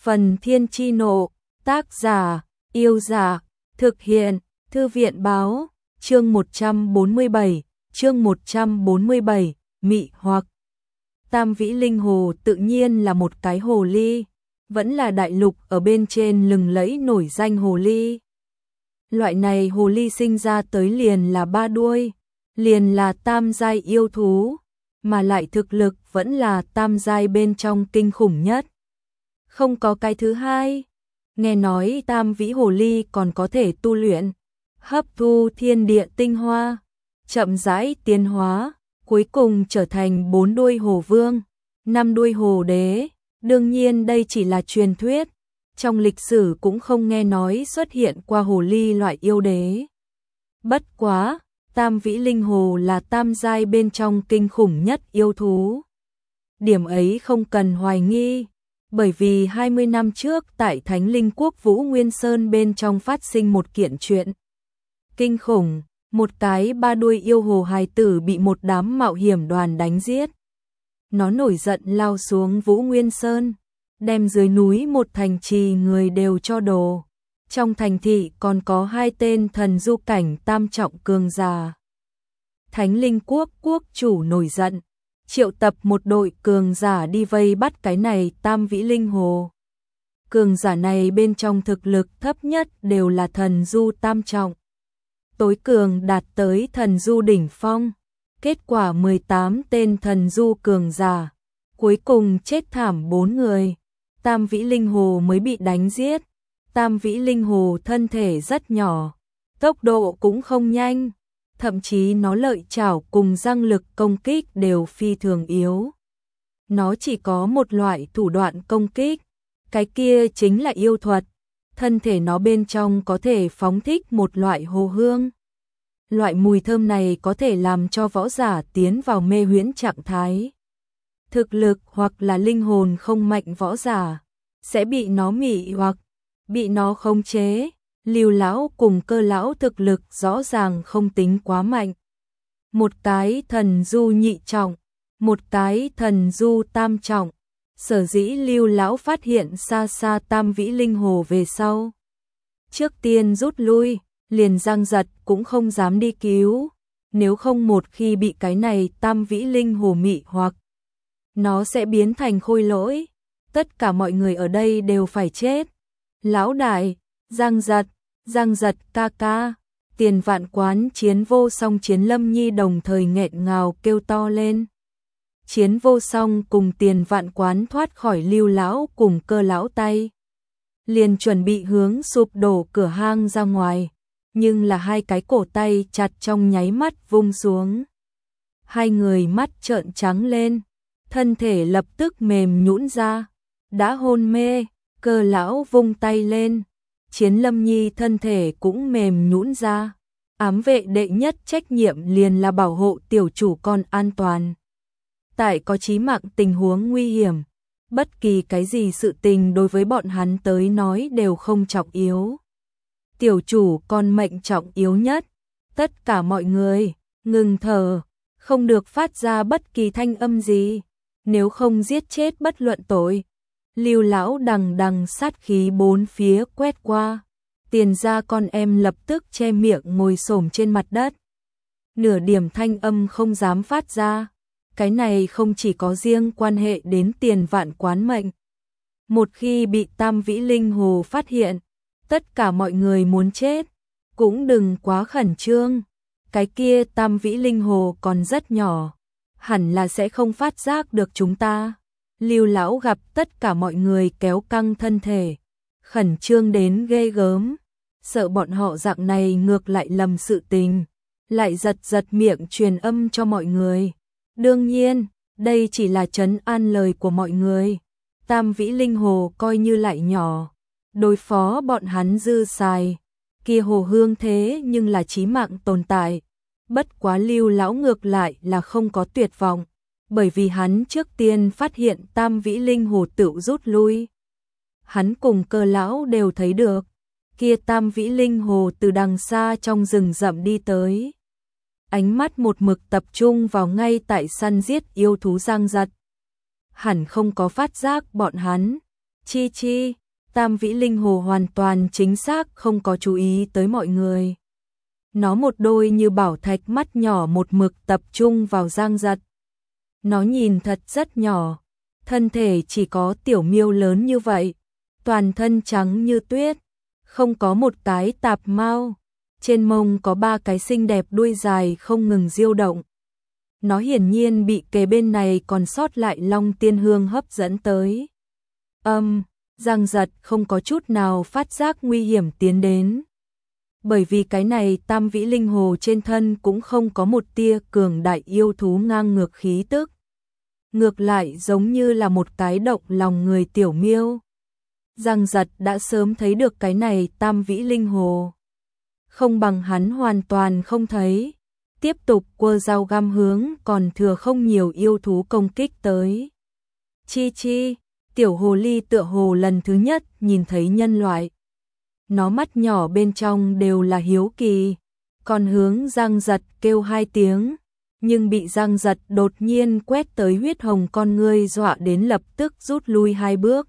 Phần Thiên Chi Nộ, tác giả, Yêu Giả, thực hiện, Thư viện Báo, chương 147, mị hoặc. Tam Vĩ Linh Hồ tự nhiên là một cái hồ ly, vẫn là đại lục ở bên trên lừng lẫy nổi danh hồ ly. Loại này hồ ly sinh ra tới liền là ba đuôi, liền là tam giai yêu thú, mà lại thực lực vẫn là tam giai bên trong kinh khủng nhất. Không có cái thứ hai. Nghe nói tam vĩ hồ ly còn có thể tu luyện, hấp thu thiên địa tinh hoa, chậm rãi tiến hóa, cuối cùng trở thành 4 đuôi hồ vương, 5 đuôi hồ đế. Đương nhiên đây chỉ là truyền thuyết, trong lịch sử cũng không nghe nói xuất hiện qua hồ ly loại yêu đế. Bất quá, tam vĩ linh hồ là tam giai bên trong kinh khủng nhất yêu thú. Điểm ấy không cần hoài nghi, bởi vì 20 năm trước tại Thánh Linh Quốc Vũ Nguyên Sơn bên trong phát sinh một kiện chuyện kinh khủng, một cái ba đuôi yêu hồ hài tử bị một đám mạo hiểm đoàn đánh giết. Nó nổi giận lao xuống Vũ Nguyên Sơn, đem dưới núi một thành trì người đều cho đồ. Trong thành thị còn có 2 tên thần du cảnh tam trọng cường giả. Thánh Linh Quốc quốc chủ nổi giận, triệu tập một đội cường giả đi vây bắt cái này tam vĩ linh hồ. Cường giả này bên trong thực lực thấp nhất đều là thần du tam trọng, tối cường đạt tới thần du đỉnh phong. Kết quả 18 tên thần du cường giả, cuối cùng chết thảm 4 người. Tam vĩ linh hồ mới bị đánh giết. Tam vĩ linh hồ thân thể rất nhỏ, tốc độ cũng không nhanh, thậm chí nó lợi chảo cùng răng lực công kích đều phi thường yếu. Nó chỉ có một loại thủ đoạn công kích, cái kia chính là yêu thuật. Thân thể nó bên trong có thể phóng thích một loại hồ hương. Loại mùi thơm này có thể làm cho võ giả tiến vào mê huyễn trạng thái. Thực lực hoặc là linh hồn không mạnh võ giả sẽ bị nó mị hoặc bị nó khống chế. Lưu lão cùng Cơ lão thực lực rõ ràng không tính quá mạnh. Một cái thần du nhị trọng, một cái thần du tam trọng. Sở dĩ Lưu lão phát hiện xa xa tam vĩ linh hồ về sau, trước tiên rút lui, liền Giang Giật cũng không dám đi cứu. Nếu không một khi bị cái này tam vĩ linh hồ mị hoặc, nó sẽ biến thành khôi lỗi. Tất cả mọi người ở đây đều phải chết. Lão đại, Giang Giật ca ca. Tiền Vạn Quán, Chiến Vô Song, Chiến Lâm Nhi đồng thời nghẹn ngào kêu to lên. Chiến Vô Song cùng Tiền Vạn Quán thoát khỏi Lưu lão cùng Cơ lão tay, liền chuẩn bị hướng sụp đổ cửa hang ra ngoài, nhưng là hai cái cổ tay chặt trong nháy mắt vung xuống. Hai người mắt trợn trắng lên, thân thể lập tức mềm nhũn ra, đã hôn mê. Cơ lão vung tay lên, Chiến Lâm Nhi thân thể cũng mềm nhũn ra. Ám vệ đệ nhất trách nhiệm liền là bảo hộ tiểu chủ con an toàn. Tại có chí mạng tình huống nguy hiểm, bất kỳ cái gì sự tình đối với bọn hắn tới nói đều không trọng yếu. Tiểu chủ con mệnh trọng yếu nhất. Tất cả mọi người ngừng thở, không được phát ra bất kỳ thanh âm gì, nếu không giết chết bất luận tội. Lưu lão đằng đằng sát khí bốn phía quét qua. Tiền gia con em lập tức che miệng ngồi xổm trên mặt đất, nửa điểm thanh âm không dám phát ra. Cái này không chỉ có riêng quan hệ đến Tiền Vạn Quán mệnh. Một khi bị tam vĩ linh hồ phát hiện, tất cả mọi người muốn chết, cũng đừng quá khẩn trương. Cái kia tam vĩ linh hồ còn rất nhỏ, hẳn là sẽ không phát giác được chúng ta. Lưu lão gặp tất cả mọi người kéo căng thân thể, khẩn trương đến ghê gớm, sợ bọn họ dạng này ngược lại lầm sự tình, lại giật miệng truyền âm cho mọi người. Đương nhiên, đây chỉ là trấn an lời của mọi người. Tam vĩ linh hồ coi như lại nhỏ, đối phó bọn hắn dư xài. Kia hồ hương thế nhưng là chí mạng tồn tại. Bất quá Lưu lão ngược lại là không có tuyệt vọng, bởi vì hắn trước tiên phát hiện tam vĩ linh hồ tự rút lui. Hắn cùng Cơ lão đều thấy được, kia tam vĩ linh hồ từ đằng xa trong rừng rậm đi tới. Ánh mắt một mực tập trung vào ngay tại săn giết yêu thú Giang Giật. Hẳn không có phát giác bọn hắn. Chi chi, Tam Vĩ Linh Hồ hoàn toàn chính xác không có chú ý tới mọi người. Nó một đôi như bảo thạch mắt nhỏ một mực tập trung vào Giang Giật. Nó nhìn thật rất nhỏ, thân thể chỉ có tiểu miêu lớn như vậy, toàn thân trắng như tuyết, không có một cái tạp mao, trên mông có 3 cái xinh đẹp đuôi dài không ngừng diêu động. Nó hiển nhiên bị kế bên này còn sót lại Long Tiên Hương hấp dẫn tới. Giang Giật không có chút nào phát giác nguy hiểm tiến đến. Bởi vì cái này Tam Vĩ Linh Hồ trên thân cũng không có một tia cường đại yêu thú ngang ngược khí tức. Ngược lại giống như là một cái động lòng người tiểu miêu. Giang Giật đã sớm thấy được cái này Tam Vĩ Linh Hồ. Không bằng hắn hoàn toàn không thấy. Tiếp tục quơ dao găm hướng còn thừa không nhiều yêu thú công kích tới. Chi chi, tiểu hồ ly tựa hồ lần thứ nhất nhìn thấy nhân loại. Nó mắt nhỏ bên trong đều là hiếu kỳ, còn hướng Giang Giật kêu 2 tiếng, nhưng bị Giang Giật đột nhiên quét tới huyết hồng con ngươi dọa đến lập tức rút lui 2 bước.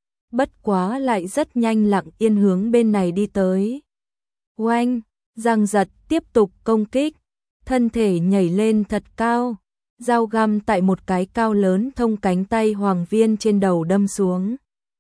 Bất quá lại rất nhanh lặng yên hướng bên này đi tới. Oanh, Giang Giật tiếp tục công kích, thân thể nhảy lên thật cao, dao găm tại một cái cao lớn thông cánh tay hoàng viên trên đầu đâm xuống.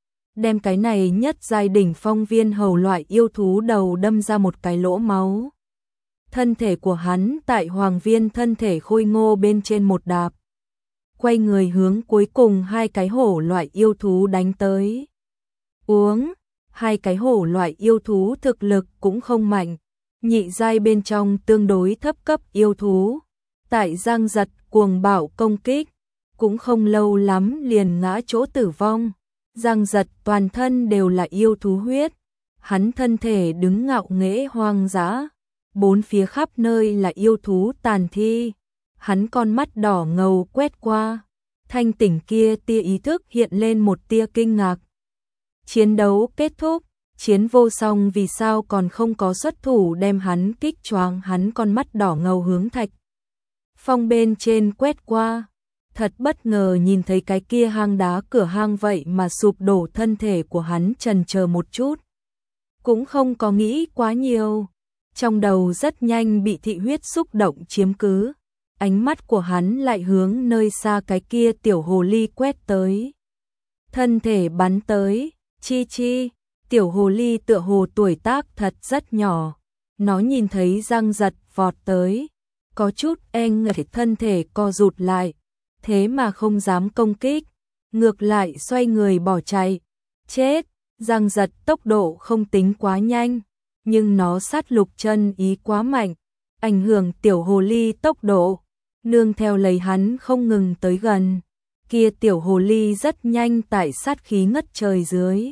Đem cái này nhất giai đỉnh phong viên hầu loại yêu thú đầu đâm ra một cái lỗ máu. Thân thể của hắn tại hoàng viên thân thể khôi ngô bên trên một đạp. Quay người hướng cuối cùng 2 cái hổ loại yêu thú đánh tới. Uống, 2 cái hổ loại yêu thú thực lực cũng không mạnh. Nhị giai bên trong tương đối thấp cấp yêu thú. Tại Giang Giật cuồng bạo công kích, cũng không lâu lắm liền ngã chỗ tử vong. Giang Giật toàn thân đều là yêu thú huyết, hắn thân thể đứng ngạo nghễ hoang dã, 4 phía khắp nơi là yêu thú tàn thi. Hắn con mắt đỏ ngầu quét qua, thanh tỉnh kia tia ý thức hiện lên một tia kinh ngạc. Chiến đấu kết thúc, chiến vô song vì sao còn không có xuất thủ đem hắn kích choáng. Hắn con mắt đỏ ngầu hướng Thạch Phong bên trên quét qua. Thật bất ngờ nhìn thấy cái kia hang đá cửa hang vậy mà sụp đổ, thân thể của hắn chần chờ một chút. Cũng không có nghĩ quá nhiều. Trong đầu rất nhanh bị thị huyết xúc động chiếm cứ. Ánh mắt của hắn lại hướng nơi xa cái kia tiểu hồ ly quét tới. Thân thể bắn tới, chi chi, tiểu hồ ly tựa hồ tuổi tác thật rất nhỏ. Nó nhìn thấy Giang Giật vọt tới, có chút e ngại, thân thể co rụt lại. Thế mà không dám công kích, ngược lại xoay người bỏ chạy. Chết, Giang Giật tốc độ không tính quá nhanh, nhưng nó sát lục chân ý quá mạnh, ảnh hưởng tiểu hồ ly tốc độ, nương theo lấy hắn không ngừng tới gần. Kia tiểu hồ ly rất nhanh tại sát khí ngất trời dưới,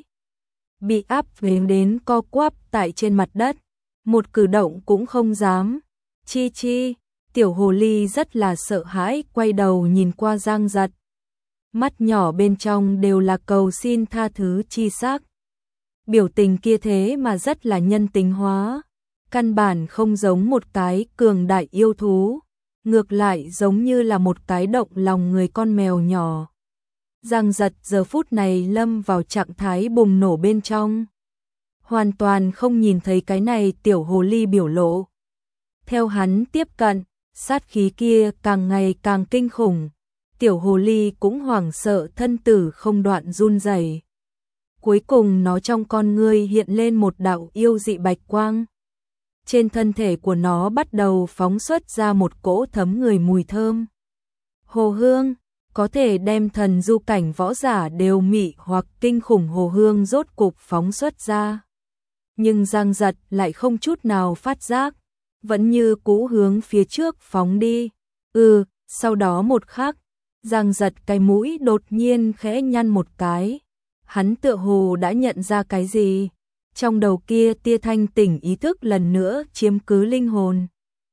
bị áp về đến co quắp tại trên mặt đất, một cử động cũng không dám. Chi chi, tiểu hồ ly rất là sợ hãi, quay đầu nhìn qua Giang Giật. Mắt nhỏ bên trong đều là cầu xin tha thứ chi sắc. Biểu tình kia thế mà rất là nhân tính hóa, căn bản không giống một cái cường đại yêu thú, ngược lại giống như là một cái động lòng người con mèo nhỏ. Giang Giật giờ phút này lâm vào trạng thái bùng nổ bên trong, hoàn toàn không nhìn thấy cái này tiểu hồ ly biểu lộ. Theo hắn tiếp cận, sát khí kia càng ngày càng kinh khủng, tiểu hồ ly cũng hoảng sợ, thân tử không đoạn run rẩy. Cuối cùng nó trong con ngươi hiện lên một đạo yêu dị bạch quang. Trên thân thể của nó bắt đầu phóng xuất ra một cỗ thấm người mùi thơm. Hồ hương, có thể đem thần du cảnh võ giả đều mị hoặc kinh khủng hồ hương rốt cục phóng xuất ra. Nhưng Giang Giật lại không chút nào phát giác, vẫn như cũ hướng phía trước phóng đi. Sau đó một khắc, Giang Giật cái mũi đột nhiên khẽ nhăn một cái. Hắn tựa hồ đã nhận ra cái gì. Trong đầu kia tia thanh tỉnh ý thức lần nữa chiếm cứ linh hồn.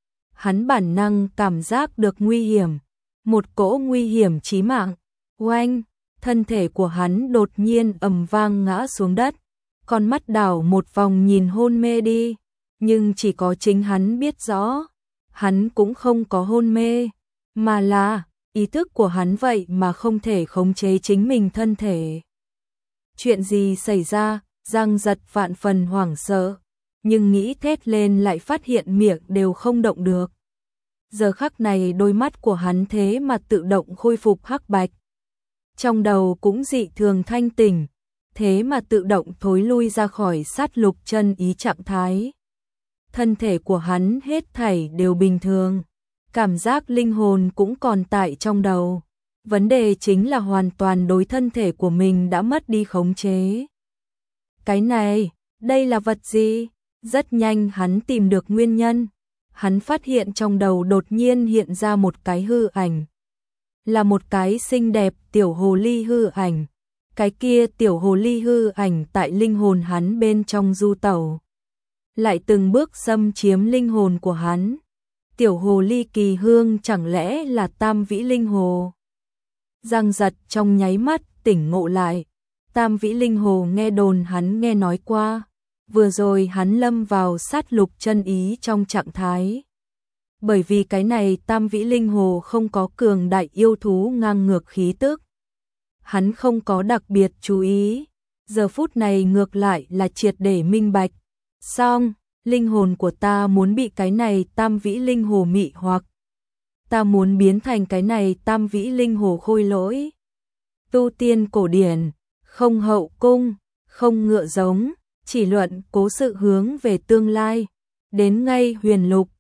Hắn bản năng cảm giác được nguy hiểm, một cỗ nguy hiểm chí mạng. Oanh, thân thể của hắn đột nhiên ầm vang ngã xuống đất, con mắt đảo một vòng nhìn hôn mê đi, nhưng chỉ có chính hắn biết rõ, hắn cũng không có hôn mê, mà là ý thức của hắn vậy mà không thể khống chế chính mình thân thể. Chuyện gì xảy ra? Giang Giật vạn phần hoảng sợ, nhưng nghĩ thét lên lại phát hiện miệng đều không động được. Giờ khắc này đôi mắt của hắn thế mà tự động khôi phục hắc bạch. Trong đầu cũng dị thường thanh tỉnh, thế mà tự động thối lui ra khỏi sát lục chân ý trạng thái. Thân thể của hắn hết thảy đều bình thường, cảm giác linh hồn cũng còn tại trong đầu. Vấn đề chính là hoàn toàn đối thân thể của mình đã mất đi khống chế. Cái này, đây là vật gì? Rất nhanh hắn tìm được nguyên nhân. Hắn phát hiện trong đầu đột nhiên hiện ra một cái hư ảnh. Là một cái xinh đẹp tiểu hồ ly hư ảnh. Cái kia tiểu hồ ly hư ảnh tại linh hồn hắn bên trong du tẩu, lại từng bước xâm chiếm linh hồn của hắn. Tiểu hồ ly kỳ hương chẳng lẽ là Tam Vĩ Linh Hồ? Giang Giật trong nháy mắt tỉnh ngộ lại. Tam Vĩ Linh Hồ nghe đồn hắn nghe nói qua. Vừa rồi hắn lâm vào sát lục chân ý trong trạng thái. Bởi vì cái này Tam Vĩ Linh Hồ không có cường đại yêu thú ngang ngược khí tức. Hắn không có đặc biệt chú ý. Giờ phút này ngược lại là triệt để minh bạch. Xong, linh hồn của ta muốn bị cái này Tam Vĩ Linh Hồ mị hoặc. Ta muốn biến thành cái này Tam Vĩ Linh Hồ khôi lỗi. Tu tiên cổ điển, không hậu cung, không ngựa giống, chỉ luận cố sự hướng về tương lai. Đến ngay huyền lục,